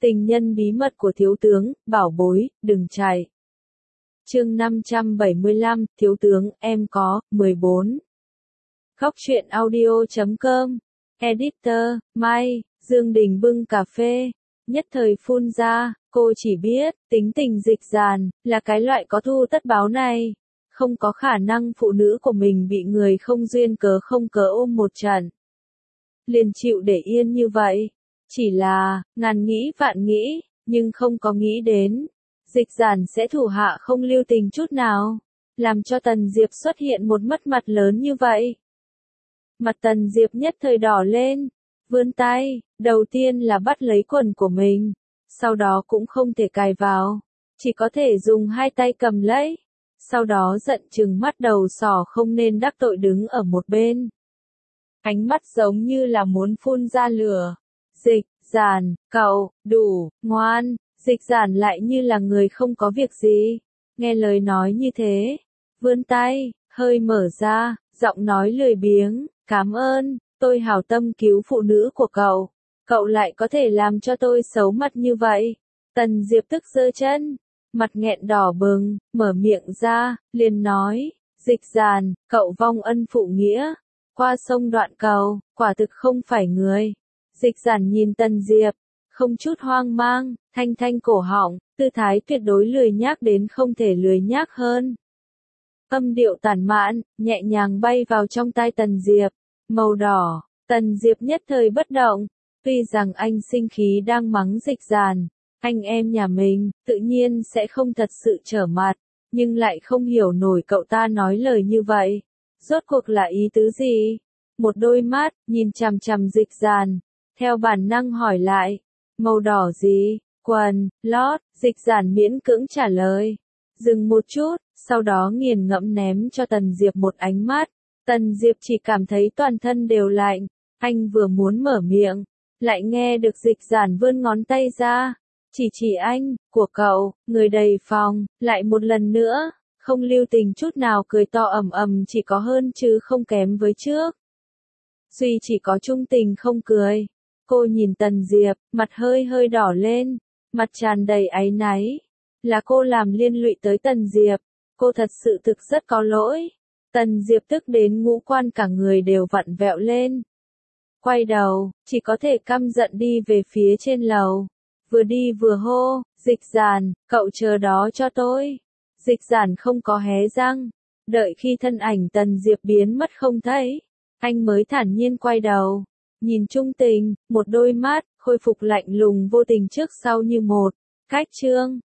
Tình nhân bí mật của thiếu tướng, bảo bối, đừng chạy. Chương 575, thiếu tướng, em có, 14. Góc truyện audio.com. Editor, Mai, Dương Đình bưng cà phê. Nhất thời phun ra, cô chỉ biết, tính tình dịch dàn, là cái loại có thu tất báo này. Không có khả năng phụ nữ của mình bị người không duyên cớ không cớ ôm một trận. Liền chịu để yên như vậy. Chỉ là, ngàn nghĩ vạn nghĩ, nhưng không có nghĩ đến. Dịch giản sẽ thủ hạ không lưu tình chút nào. Làm cho Tần Diệp xuất hiện một mất mặt lớn như vậy. Mặt Tần Diệp nhất thời đỏ lên. Vươn tay, đầu tiên là bắt lấy quần của mình. Sau đó cũng không thể cài vào. Chỉ có thể dùng hai tay cầm lấy. Sau đó giận chừng mắt đầu sỏ không nên đắc tội đứng ở một bên. Ánh mắt giống như là muốn phun ra lửa. Dịch giản, cậu, đủ, ngoan. Dịch giản lại như là người không có việc gì. Nghe lời nói như thế. Vươn tay, hơi mở ra, giọng nói lười biếng. Cảm ơn, tôi hảo tâm cứu phụ nữ của cậu. Cậu lại có thể làm cho tôi xấu mặt như vậy. Tần Diệp tức giơ chân. Mặt nghẹn đỏ bừng, mở miệng ra, liền nói. Dịch giản, cậu vong ân phụ nghĩa. Qua sông đoạn cầu, quả thực không phải người. Dịch giản nhìn Tần Diệp, không chút hoang mang, thanh thanh cổ họng, tư thái tuyệt đối lười nhác đến không thể lười nhác hơn. Âm điệu tản mạn, nhẹ nhàng bay vào trong tai Tần Diệp, màu đỏ, Tần Diệp nhất thời bất động, tuy rằng anh sinh khí đang mắng dịch giản, anh em nhà mình, tự nhiên sẽ không thật sự trở mặt, nhưng lại không hiểu nổi cậu ta nói lời như vậy. Rốt cuộc là ý tứ gì? Một đôi mắt, nhìn chằm chằm dịch giản, theo bản năng hỏi lại, màu đỏ gì? Quần, lót, dịch giản miễn cưỡng trả lời. Dừng một chút, sau đó nghiền ngẫm ném cho Tần Diệp một ánh mắt. Tần Diệp chỉ cảm thấy toàn thân đều lạnh, anh vừa muốn mở miệng, lại nghe được dịch giản vươn ngón tay ra. Chỉ anh, của cậu, người đầy phòng, lại một lần nữa. Không lưu tình chút nào cười to ầm ầm chỉ có hơn chứ không kém với trước. Duy chỉ có trung tình không cười. Cô nhìn Tần Diệp, mặt hơi hơi đỏ lên, mặt tràn đầy áy náy. Là cô làm liên lụy tới Tần Diệp, cô thật sự thực rất có lỗi. Tần Diệp tức đến ngũ quan cả người đều vặn vẹo lên. Quay đầu, chỉ có thể căm giận đi về phía trên lầu. Vừa đi vừa hô, dịch giản, cậu chờ đó cho tôi. Dịch giản không có hé răng, đợi khi thân ảnh Tần Diệp biến mất không thấy, anh mới thản nhiên quay đầu, nhìn trung tình, một đôi mắt, khôi phục lạnh lùng vô tình trước sau như một, cách chương.